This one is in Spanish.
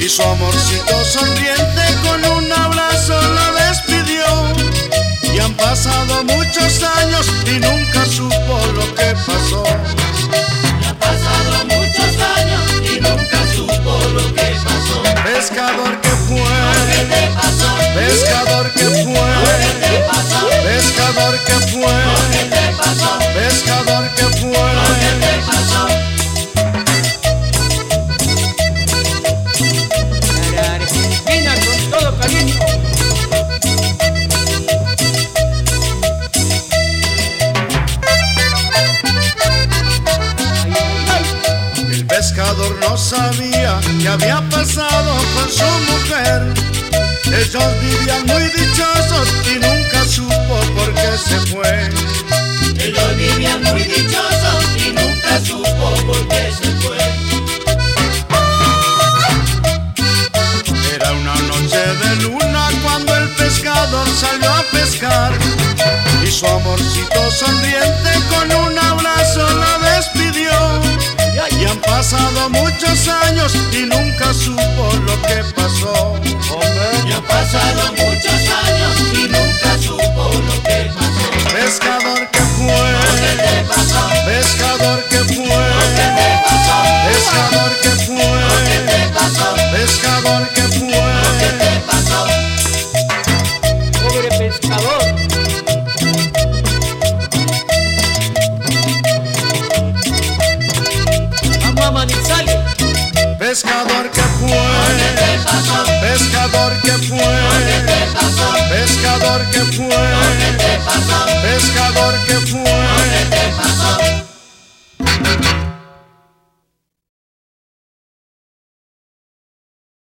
y su amorcito sonriente con un abrazo la despidió. Y han pasado muchos años y nunca supo lo que pasó. Y han pasado muchos años y nunca supo lo que pasó. Pescador que fue, ¿Qué te pasó? pescador que fue, ¿Qué te pasó? pescador que fue, ¿Qué te pasó? pescador que fue. ¿Qué te pasó? Para Argentina con todo cariño. El pescador no sabía qué había pasado con su mujer. Ellos vivían muy dichosos y nunca supo por qué se fue. Ellos vivían muy dichosos y nunca supo por qué se fue. Era una noche de luna cuando el pescador salió a pescar y su amorcito sonriente con un abrazo la despidió. Y han pasado muchos años y nunca supo lo que pasó. Y han pasado muchos años y nunca supo lo que pasó. Pescador que ¿Qué fue, te pasó? pescador que fue, ¿Qué te pasó? pescador que ¿Qué fue, te pasó? pescador que ¿Qué fue. te pasó? Pobre pescador. Vamos a Manizales. Pescador que ¿Qué fue, te pasó? pescador que fue, ¿Qué te pasó? pescador que fue, ¿Qué te pasó? pescador